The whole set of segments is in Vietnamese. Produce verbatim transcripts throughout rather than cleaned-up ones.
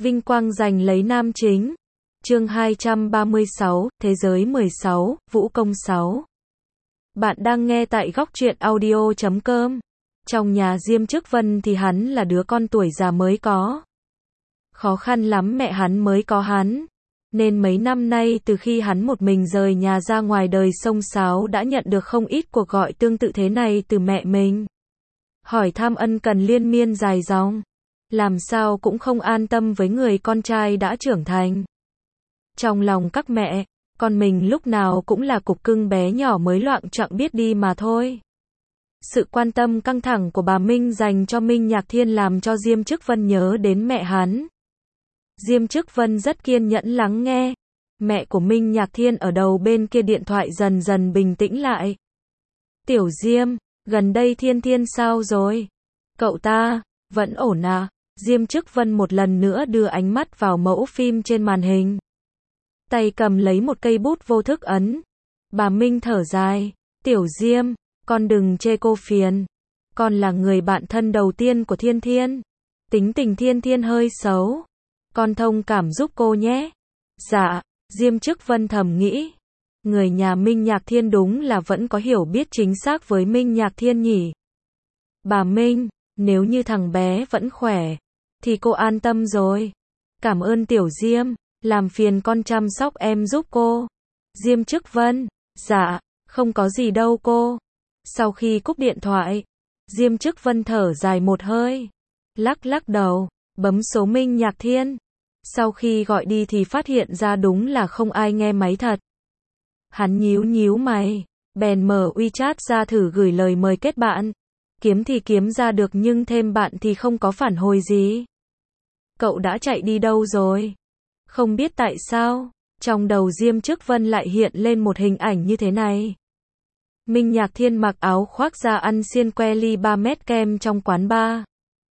Vinh quang giành lấy nam chính. Chương hai trăm ba mươi sáu, Thế giới mười sáu, Vũ công sáu. Bạn đang nghe tại góc truyện audio chấm com. Trong nhà Diêm Chức Vân thì hắn là đứa con tuổi già mới có. Khó khăn lắm mẹ hắn mới có hắn. Nên mấy năm nay từ khi hắn một mình rời nhà ra ngoài đời xông xáo đã nhận được không ít cuộc gọi tương tự thế này từ mẹ mình. Hỏi thăm ân cần liên miên dài dòng. Làm sao cũng không an tâm với người con trai đã trưởng thành. Trong lòng các mẹ, con mình lúc nào cũng là cục cưng bé nhỏ mới loạng choạng biết đi mà thôi. Sự quan tâm căng thẳng của bà Minh dành cho Minh Nhạc Thiên làm cho Diêm Chức Vân nhớ đến mẹ hắn. Diêm Chức Vân rất kiên nhẫn lắng nghe. Mẹ của Minh Nhạc Thiên ở đầu bên kia điện thoại dần dần bình tĩnh lại. Tiểu Diêm, gần đây Thiên Thiên sao rồi? Cậu ta, vẫn ổn à? Diêm Chức Vân một lần nữa đưa ánh mắt vào mẫu phim trên màn hình. Tay cầm lấy một cây bút vô thức ấn. Bà Minh thở dài. Tiểu Diêm, con đừng chê cô phiền. Con là người bạn thân đầu tiên của Thiên Thiên. Tính tình Thiên Thiên hơi xấu. Con thông cảm giúp cô nhé. Dạ, Diêm Chức Vân thầm nghĩ. Người nhà Minh Nhạc Thiên đúng là vẫn có hiểu biết chính xác với Minh Nhạc Thiên nhỉ. Bà Minh, nếu như thằng bé vẫn khỏe, thì cô an tâm rồi. Cảm ơn Tiểu Diêm, làm phiền con chăm sóc em giúp cô. Diêm Chức Vân, dạ, không có gì đâu cô. Sau khi cúp điện thoại, Diêm Chức Vân thở dài một hơi. Lắc lắc đầu, bấm số Minh Nhạc Thiên. Sau khi gọi đi thì phát hiện ra đúng là không ai nghe máy thật. Hắn nhíu nhíu mày, bèn mở WeChat ra thử gửi lời mời kết bạn. Kiếm thì kiếm ra được nhưng thêm bạn thì không có phản hồi gì. Cậu đã chạy đi đâu rồi? Không biết tại sao, trong đầu Diêm Chức Vân lại hiện lên một hình ảnh như thế này. Minh Nhạc Thiên mặc áo khoác ra ăn xiên que ly ba mét kem trong quán bar.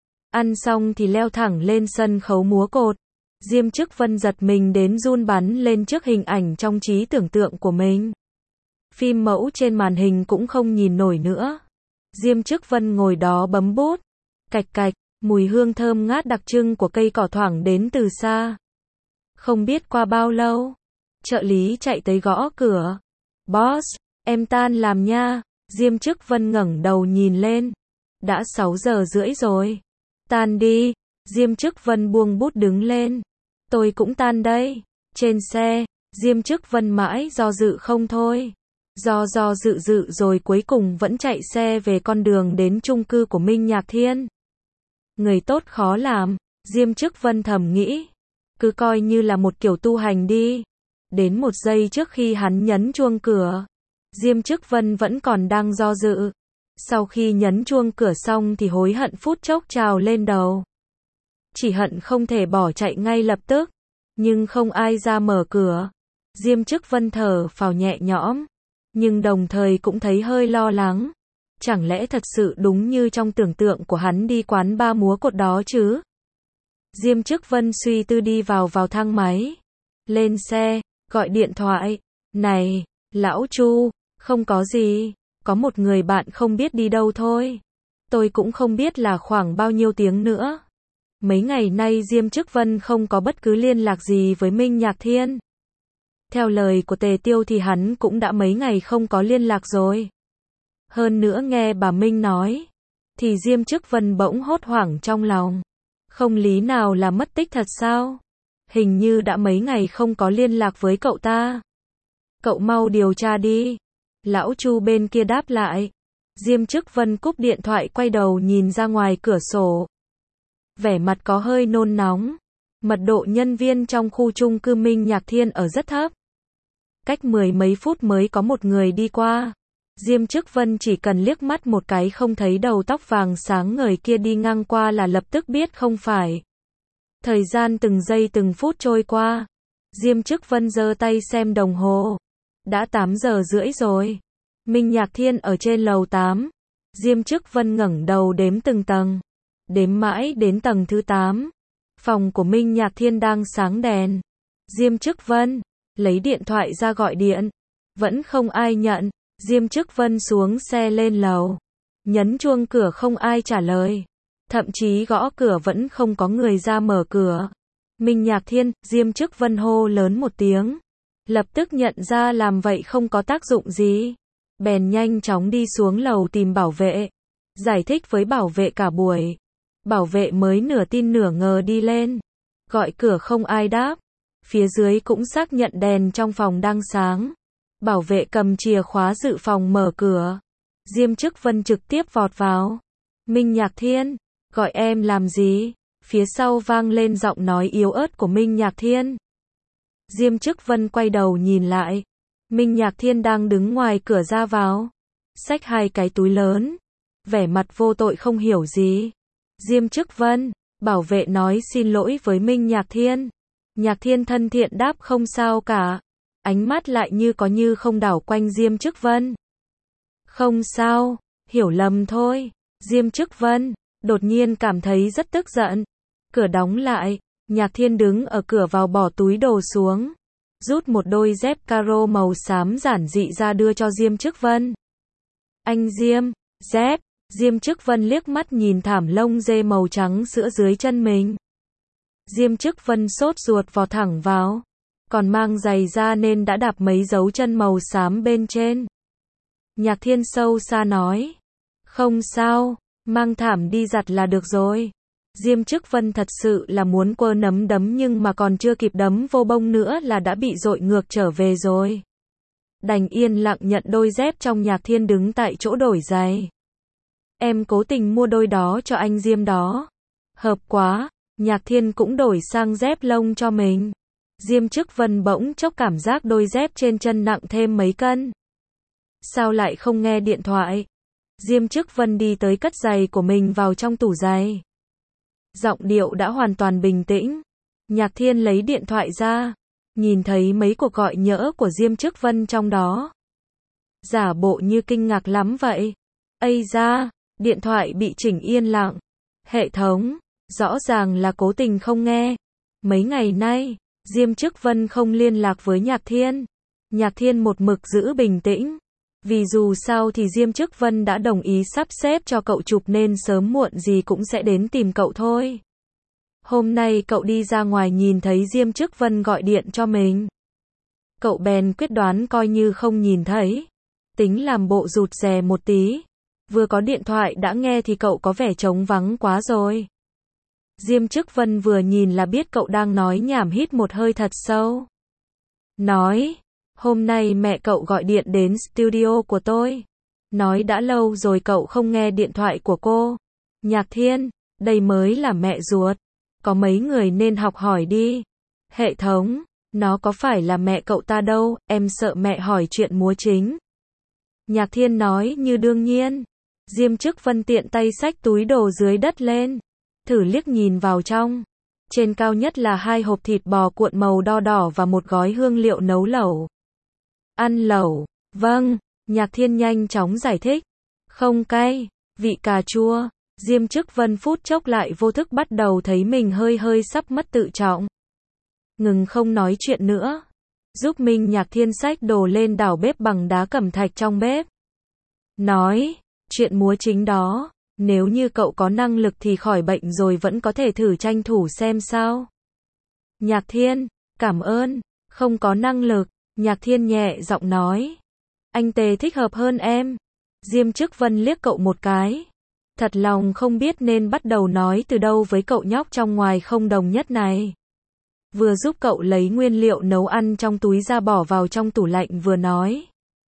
Ăn xong thì leo thẳng lên sân khấu múa cột. Diêm Chức Vân giật mình đến run bắn lên trước hình ảnh trong trí tưởng tượng của mình. Phim mẫu trên màn hình cũng không nhìn nổi nữa. Diêm Chức Vân ngồi đó bấm bút. Cạch cạch, mùi hương thơm ngát đặc trưng của cây cỏ thoảng đến từ xa. Không biết qua bao lâu, trợ lý chạy tới gõ cửa. Boss, em tan làm nha. Diêm Chức Vân ngẩng đầu nhìn lên. Đã sáu giờ rưỡi rồi. Tan đi. Diêm Chức Vân buông bút đứng lên. Tôi cũng tan đây. Trên xe, Diêm Chức Vân mãi do dự không thôi. Do do dự dự rồi cuối cùng vẫn chạy xe về con đường đến chung cư của Minh Nhạc Thiên. Người tốt khó làm, Diêm Chức Vân thầm nghĩ. Cứ coi như là một kiểu tu hành đi. Đến một giây trước khi hắn nhấn chuông cửa, Diêm Chức Vân vẫn còn đang do dự. Sau khi nhấn chuông cửa xong thì hối hận phút chốc trào lên đầu. Chỉ hận không thể bỏ chạy ngay lập tức. Nhưng không ai ra mở cửa. Diêm Chức Vân thở phào nhẹ nhõm. Nhưng đồng thời cũng thấy hơi lo lắng. Chẳng lẽ thật sự đúng như trong tưởng tượng của hắn đi quán bar múa cột đó chứ? Diêm Chức Vân suy tư đi vào vào thang máy. Lên xe, gọi điện thoại. Này, lão Chu, không có gì. Có một người bạn không biết đi đâu thôi. Tôi cũng không biết là khoảng bao nhiêu tiếng nữa. Mấy ngày nay Diêm Chức Vân không có bất cứ liên lạc gì với Minh Nhạc Thiên. Theo lời của Tề Tiêu thì hắn cũng đã mấy ngày không có liên lạc rồi. Hơn nữa nghe bà Minh nói, thì Diêm Chức Vân bỗng hốt hoảng trong lòng. Không lý nào là mất tích thật sao? Hình như đã mấy ngày không có liên lạc với cậu ta. Cậu mau điều tra đi. Lão Chu bên kia đáp lại. Diêm Chức Vân cúp điện thoại quay đầu nhìn ra ngoài cửa sổ. Vẻ mặt có hơi nôn nóng. Mật độ nhân viên trong khu chung cư Minh Nhạc Thiên ở rất thấp. Cách mười mấy phút mới có một người đi qua. Diêm Chức Vân chỉ cần liếc mắt một cái không thấy đầu tóc vàng sáng ngời kia đi ngang qua là lập tức biết không phải. Thời gian từng giây từng phút trôi qua. Diêm Chức Vân giơ tay xem đồng hồ. Đã tám giờ rưỡi rồi. Minh Nhạc Thiên ở trên lầu tám. Diêm Chức Vân ngẩng đầu đếm từng tầng. Đếm mãi đến tầng thứ tám. Phòng của Minh Nhạc Thiên đang sáng đèn. Diêm Chức Vân lấy điện thoại ra gọi điện. Vẫn không ai nhận. Diêm Chức Vân xuống xe lên lầu. Nhấn chuông cửa không ai trả lời. Thậm chí gõ cửa vẫn không có người ra mở cửa. Minh Nhạc Thiên, Diêm Chức Vân hô lớn một tiếng. Lập tức nhận ra làm vậy không có tác dụng gì. Bèn nhanh chóng đi xuống lầu tìm bảo vệ. Giải thích với bảo vệ cả buổi. Bảo vệ mới nửa tin nửa ngờ đi lên. Gọi cửa không ai đáp. Phía dưới cũng xác nhận đèn trong phòng đang sáng. Bảo vệ cầm chìa khóa dự phòng mở cửa. Diêm Chức Vân trực tiếp vọt vào. Minh Nhạc Thiên, gọi em làm gì? Phía sau vang lên giọng nói yếu ớt của Minh Nhạc Thiên. Diêm Chức Vân quay đầu nhìn lại. Minh Nhạc Thiên đang đứng ngoài cửa ra vào. Xách hai cái túi lớn. Vẻ mặt vô tội không hiểu gì. Diêm Chức Vân, bảo vệ nói xin lỗi với Minh Nhạc Thiên. Nhạc Thiên thân thiện đáp không sao cả. Ánh mắt lại như có như không đảo quanh Diêm Chức Vân. Không sao, hiểu lầm thôi. Diêm Chức Vân đột nhiên cảm thấy rất tức giận. Cửa đóng lại, Nhạc Thiên đứng ở cửa vào bỏ túi đồ xuống. Rút một đôi dép caro màu xám giản dị ra đưa cho Diêm Chức Vân. Anh Diêm, dép. Diêm Chức Vân liếc mắt nhìn thảm lông dê màu trắng sữa dưới chân mình. Diêm Chức Vân sốt ruột vò thẳng vào. Còn mang giày ra nên đã đạp mấy dấu chân màu xám bên trên. Nhạc Thiên sâu xa nói. Không sao, mang thảm đi giặt là được rồi. Diêm Chức Vân thật sự là muốn quơ nấm đấm nhưng mà còn chưa kịp đấm vô bông nữa là đã bị dội ngược trở về rồi. Đành yên lặng nhận đôi dép trong. Nhạc Thiên đứng tại chỗ đổi giày. Em cố tình mua đôi đó cho anh Diêm đó. Hợp quá, Nhạc Thiên cũng đổi sang dép lông cho mình. Diêm Chức Vân bỗng chốc cảm giác đôi dép trên chân nặng thêm mấy cân. Sao lại không nghe điện thoại? Diêm Chức Vân đi tới cất giày của mình vào trong tủ giày. Giọng điệu đã hoàn toàn bình tĩnh. Nhạc Thiên lấy điện thoại ra. Nhìn thấy mấy cuộc gọi nhỡ của Diêm Chức Vân trong đó. Giả bộ như kinh ngạc lắm vậy. Ây da, điện thoại bị chỉnh yên lặng. Hệ thống, rõ ràng là cố tình không nghe. Mấy ngày nay, Diêm Chức Vân không liên lạc với Nhạc Thiên. Nhạc Thiên một mực giữ bình tĩnh. Vì dù sao thì Diêm Chức Vân đã đồng ý sắp xếp cho cậu chụp nên sớm muộn gì cũng sẽ đến tìm cậu thôi. Hôm nay cậu đi ra ngoài nhìn thấy Diêm Chức Vân gọi điện cho mình. Cậu bèn quyết đoán coi như không nhìn thấy. Tính làm bộ rụt rè một tí. Vừa có điện thoại đã nghe thì cậu có vẻ trống vắng quá rồi. Diêm Chức Vân vừa nhìn là biết cậu đang nói nhảm, hít một hơi thật sâu. Nói, hôm nay mẹ cậu gọi điện đến studio của tôi. Nói đã lâu rồi cậu không nghe điện thoại của cô. Nhạc Thiên, đây mới là mẹ ruột. Có mấy người nên học hỏi đi. Hệ thống, nó có phải là mẹ cậu ta đâu, em sợ mẹ hỏi chuyện múa chính. Nhạc Thiên nói như đương nhiên. Diêm Chức Vân tiện tay xách túi đồ dưới đất lên. Thử liếc nhìn vào trong. Trên cao nhất là hai hộp thịt bò cuộn màu đo đỏ và một gói hương liệu nấu lẩu. Ăn lẩu, vâng, Nhạc Thiên nhanh chóng giải thích. Không cay, vị cà chua. Diêm Chức Vân phút chốc lại vô thức bắt đầu thấy mình hơi hơi sắp mất tự trọng. Ngừng không nói chuyện nữa. Giúp Minh Nhạc Thiên xách đồ lên đảo bếp bằng đá cẩm thạch trong bếp. Nói, chuyện múa chính đó, nếu như cậu có năng lực thì khỏi bệnh rồi vẫn có thể thử tranh thủ xem sao. Nhạc Thiên, cảm ơn, không có năng lực. Nhạc Thiên nhẹ giọng nói. Anh Tề thích hợp hơn em. Diêm Chức Vân liếc cậu một cái. Thật lòng không biết nên bắt đầu nói từ đâu với cậu nhóc trong ngoài không đồng nhất này. Vừa giúp cậu lấy nguyên liệu nấu ăn trong túi ra bỏ vào trong tủ lạnh vừa nói.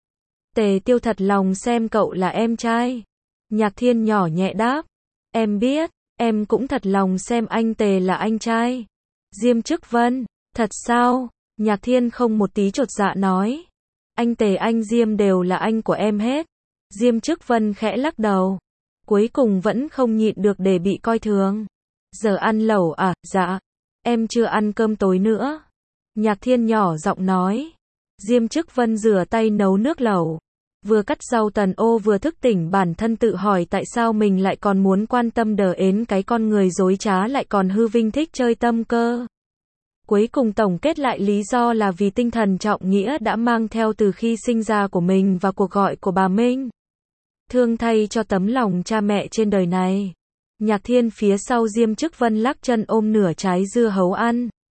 Tề Tiêu thật lòng xem cậu là em trai. Nhạc Thiên nhỏ nhẹ đáp. Em biết, em cũng thật lòng xem anh Tề là anh trai. Diêm Chức Vân, thật sao? Nhạc Thiên không một tí chột dạ nói. Anh Tề anh Diêm đều là anh của em hết. Diêm Chức Vân khẽ lắc đầu. Cuối cùng vẫn không nhịn được để bị coi thường. Giờ ăn lẩu à? Dạ. Em chưa ăn cơm tối nữa. Nhạc Thiên nhỏ giọng nói. Diêm Chức Vân rửa tay nấu nước lẩu. Vừa cắt rau tần ô vừa thức tỉnh bản thân tự hỏi tại sao mình lại còn muốn quan tâm đờ ến cái con người dối trá lại còn hư vinh thích chơi tâm cơ. Cuối cùng tổng kết lại lý do là vì tinh thần trọng nghĩa đã mang theo từ khi sinh ra của mình và cuộc gọi của bà Minh. Thương thay cho tấm lòng cha mẹ trên đời này. Nhạc Thiên phía sau Diêm Chức Vân lắc chân ôm nửa trái dưa hấu ăn.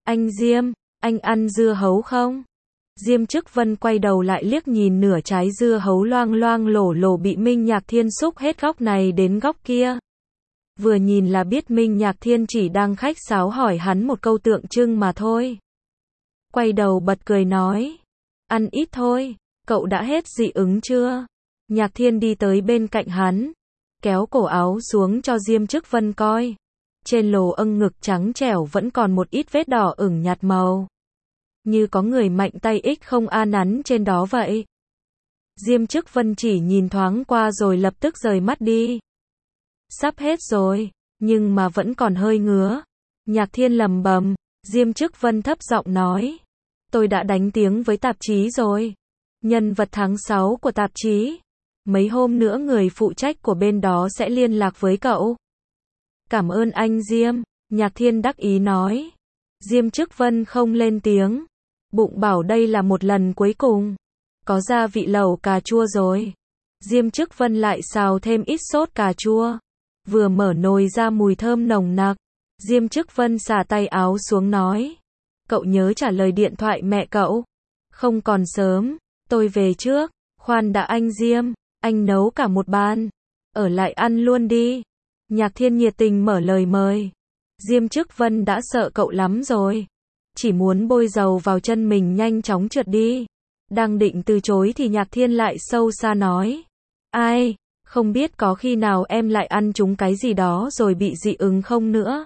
Anh Diêm, anh ăn dưa hấu không? Diêm Chức Vân quay đầu lại liếc nhìn nửa trái dưa hấu loang loang lổ lổ bị Minh Nhạc Thiên xúc hết góc này đến góc kia. Vừa nhìn là biết Minh Nhạc Thiên chỉ đang khách sáo hỏi hắn một câu tượng trưng mà thôi. Quay đầu bật cười nói, ăn ít thôi, cậu đã hết dị ứng chưa? Nhạc Thiên đi tới bên cạnh hắn, kéo cổ áo xuống cho Diêm Chức Vân coi. Trên lồ âng ngực trắng trẻo vẫn còn một ít vết đỏ ửng nhạt màu. Như có người mạnh tay ích không a nắn trên đó vậy. Diêm Chức Vân chỉ nhìn thoáng qua rồi lập tức rời mắt đi. Sắp hết rồi, nhưng mà vẫn còn hơi ngứa. Nhạc Thiên lầm bầm, Diêm Chức Vân thấp giọng nói. Tôi đã đánh tiếng với tạp chí rồi. Nhân vật tháng sáu của tạp chí. Mấy hôm nữa người phụ trách của bên đó sẽ liên lạc với cậu. Cảm ơn anh Diêm, Nhạc Thiên đắc ý nói. Diêm Chức Vân không lên tiếng. Bụng bảo đây là một lần cuối cùng. Có gia vị lẩu cà chua rồi. Diêm Chức Vân lại xào thêm ít sốt cà chua. Vừa mở nồi ra mùi thơm nồng nặc. Diêm Chức Vân xả tay áo xuống nói. Cậu nhớ trả lời điện thoại mẹ cậu. Không còn sớm, tôi về trước. Khoan đã anh Diêm, anh nấu cả một bàn. Ở lại ăn luôn đi. Nhạc Thiên nhiệt tình mở lời mời. Diêm Chức Vân đã sợ cậu lắm rồi. Chỉ muốn bôi dầu vào chân mình nhanh chóng trượt đi. Đang định từ chối thì Nhạc Thiên lại sâu xa nói. Ai, không biết có khi nào em lại ăn trúng cái gì đó rồi bị dị ứng không nữa.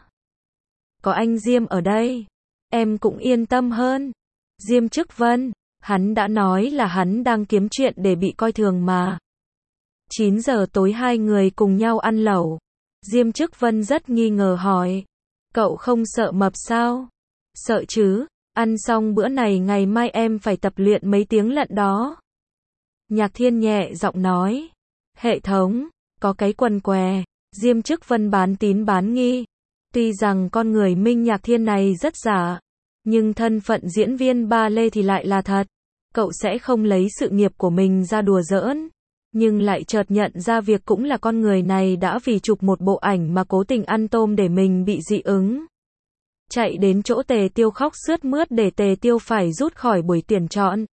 Có anh Diêm ở đây, em cũng yên tâm hơn. Diêm Chức Vân, hắn đã nói là hắn đang kiếm chuyện để bị coi thường mà. chín giờ tối hai người cùng nhau ăn lẩu. Diêm Chức Vân rất nghi ngờ hỏi. Cậu không sợ mập sao? Sợ chứ, ăn xong bữa này ngày mai em phải tập luyện mấy tiếng lận đó. Nhạc Thiên nhẹ giọng nói. Hệ thống, có cái quần què. Diêm Chức Vân bán tín bán nghi. Tuy rằng con người Minh Nhạc Thiên này rất giả, nhưng thân phận diễn viên ba lê thì lại là thật. Cậu sẽ không lấy sự nghiệp của mình ra đùa giỡn. Nhưng lại chợt nhận ra việc cũng là con người này đã vì chụp một bộ ảnh mà cố tình ăn tôm để mình bị dị ứng. Chạy đến chỗ Tề Tiêu khóc sướt mướt để Tề Tiêu phải rút khỏi buổi tuyển chọn.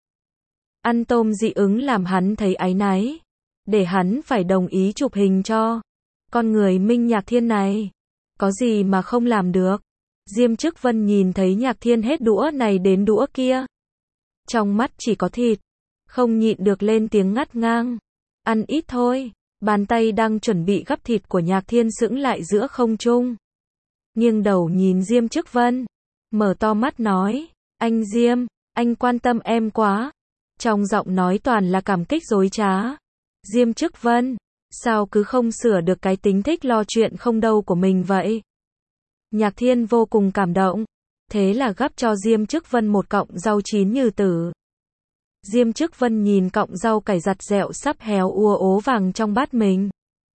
Ăn tôm dị ứng làm hắn thấy áy náy. Để hắn phải đồng ý chụp hình cho. Con người Minh Nhạc Thiên này. Có gì mà không làm được. Diêm Chức Vân nhìn thấy Nhạc Thiên hết đũa này đến đũa kia. Trong mắt chỉ có thịt. Không nhịn được lên tiếng ngắt ngang. Ăn ít thôi. Bàn tay đang chuẩn bị gắp thịt của Nhạc Thiên sững lại giữa không trung. Nghiêng đầu nhìn Diêm Chức Vân. Mở to mắt nói. Anh Diêm, anh quan tâm em quá. Trong giọng nói toàn là cảm kích dối trá. Diêm Chức Vân, sao cứ không sửa được cái tính thích lo chuyện không đâu của mình vậy? Nhạc Thiên vô cùng cảm động. Thế là gắp cho Diêm Chức Vân một cọng rau chín như tử. Diêm Chức Vân nhìn cọng rau cải giặt dẹo sắp héo úa ố vàng trong bát mình.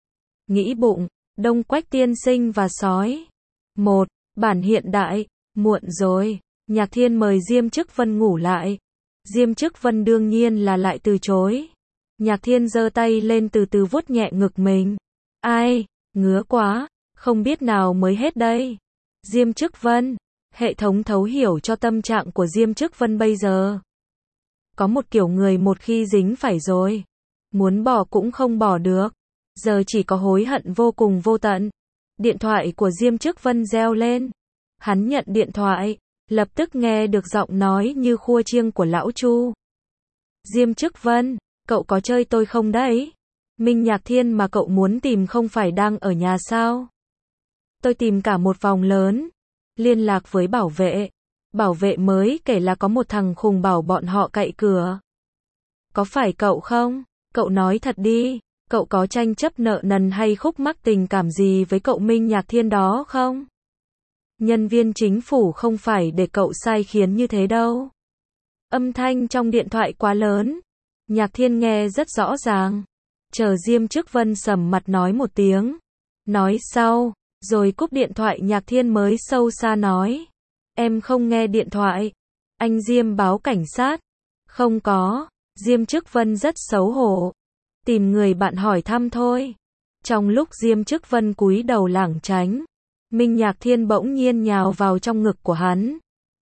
Nghĩ bụng, Đông Quách tiên sinh và sói. Một, bản hiện đại, muộn rồi. Nhạc Thiên mời Diêm Chức Vân ngủ lại. Diêm Chức Vân đương nhiên là lại từ chối. Nhạc Thiên giơ tay lên từ từ vuốt nhẹ ngực mình. Ai, ngứa quá, không biết nào mới hết đây. Diêm Chức Vân, hệ thống thấu hiểu cho tâm trạng của Diêm Chức Vân bây giờ. Có một kiểu người một khi dính phải rồi, muốn bỏ cũng không bỏ được. Giờ chỉ có hối hận vô cùng vô tận. Điện thoại của Diêm Chức Vân reo lên. Hắn nhận điện thoại, lập tức nghe được giọng nói như khua chiêng của lão Chu. Diêm Chức Vân, cậu có chơi tôi không đấy? Minh Nhạc Thiên mà cậu muốn tìm không phải đang ở nhà sao? Tôi tìm cả một vòng lớn. Liên lạc với bảo vệ. Bảo vệ mới kể là có một thằng khùng bảo bọn họ cậy cửa. Có phải cậu không? Cậu nói thật đi. Cậu có tranh chấp nợ nần hay khúc mắc tình cảm gì với cậu Minh Nhạc Thiên đó không? Nhân viên chính phủ không phải để cậu sai khiến như thế đâu. Âm thanh trong điện thoại quá lớn. Nhạc Thiên nghe rất rõ ràng. Chờ Diêm Chức Vân sầm mặt nói một tiếng. Nói sau, rồi cúp điện thoại. Nhạc Thiên mới sâu xa nói. Em không nghe điện thoại. Anh Diêm báo cảnh sát. Không có. Diêm Chức Vân rất xấu hổ. Tìm người bạn hỏi thăm thôi. Trong lúc Diêm Chức Vân cúi đầu lảng tránh, Minh Nhạc Thiên bỗng nhiên nhào vào trong ngực của hắn.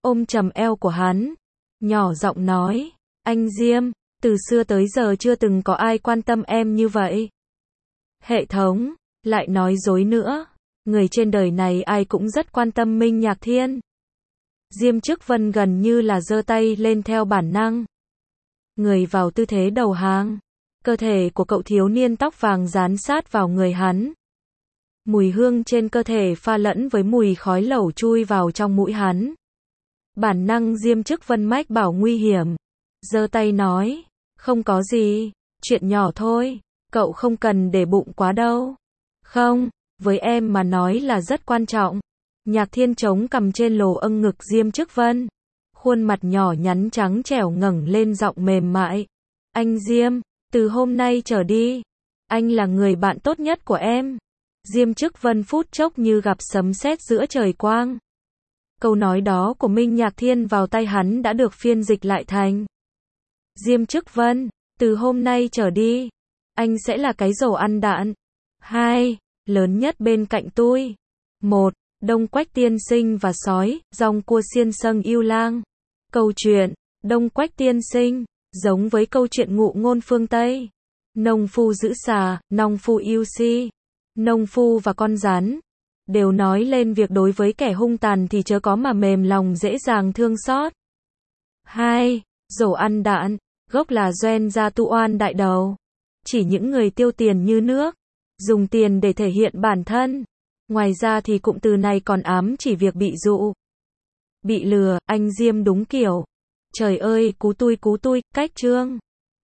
ôm chầm eo của hắn, nhỏ giọng nói, anh Diêm, từ xưa tới giờ chưa từng có ai quan tâm em như vậy. Hệ thống, lại nói dối nữa, người trên đời này ai cũng rất quan tâm Minh Nhạc Thiên. Diêm Chức Vân gần như là giơ tay lên theo bản năng. Người vào tư thế đầu hàng, cơ thể của cậu thiếu niên tóc vàng dán sát vào người hắn. Mùi hương trên cơ thể pha lẫn với mùi khói lẩu chui vào trong mũi hắn. Bản năng Diêm Chức Vân mách bảo nguy hiểm, giơ tay nói, không có gì, chuyện nhỏ thôi, cậu không cần để bụng quá đâu. Không, với em mà nói là rất quan trọng. Nhạc Thiên chống cằm trên lồ âng ngực Diêm Chức Vân, khuôn mặt nhỏ nhắn trắng trẻo ngẩng lên giọng mềm mại. Anh Diêm, từ hôm nay trở đi, anh là người bạn tốt nhất của em. Diêm Chức Vân phút chốc như gặp sấm sét giữa trời quang. Câu nói đó của Minh Nhạc Thiên vào tay hắn đã được phiên dịch lại thành. Diêm Chức Vân, từ hôm nay trở đi, anh sẽ là cái rổ ăn đạn. Hai, lớn nhất bên cạnh tôi. Một, Đông Quách Tiên Sinh và sói, dòng cua xiên sâng yêu lang. Câu chuyện, Đông Quách Tiên Sinh, giống với câu chuyện ngụ ngôn phương Tây. Nông phu giữ xà, nông phu yêu si. Nông phu và con rắn đều nói lên việc đối với kẻ hung tàn thì chớ có mà mềm lòng dễ dàng thương xót. Hai, Rổ ăn đạn, gốc là Doen gia tu oan đại đầu. Chỉ những người tiêu tiền như nước, dùng tiền để thể hiện bản thân. Ngoài ra thì cụm từ này còn ám chỉ việc bị dụ, bị lừa. Anh Diêm đúng kiểu. Trời ơi, cú tui cú tui, cách chương.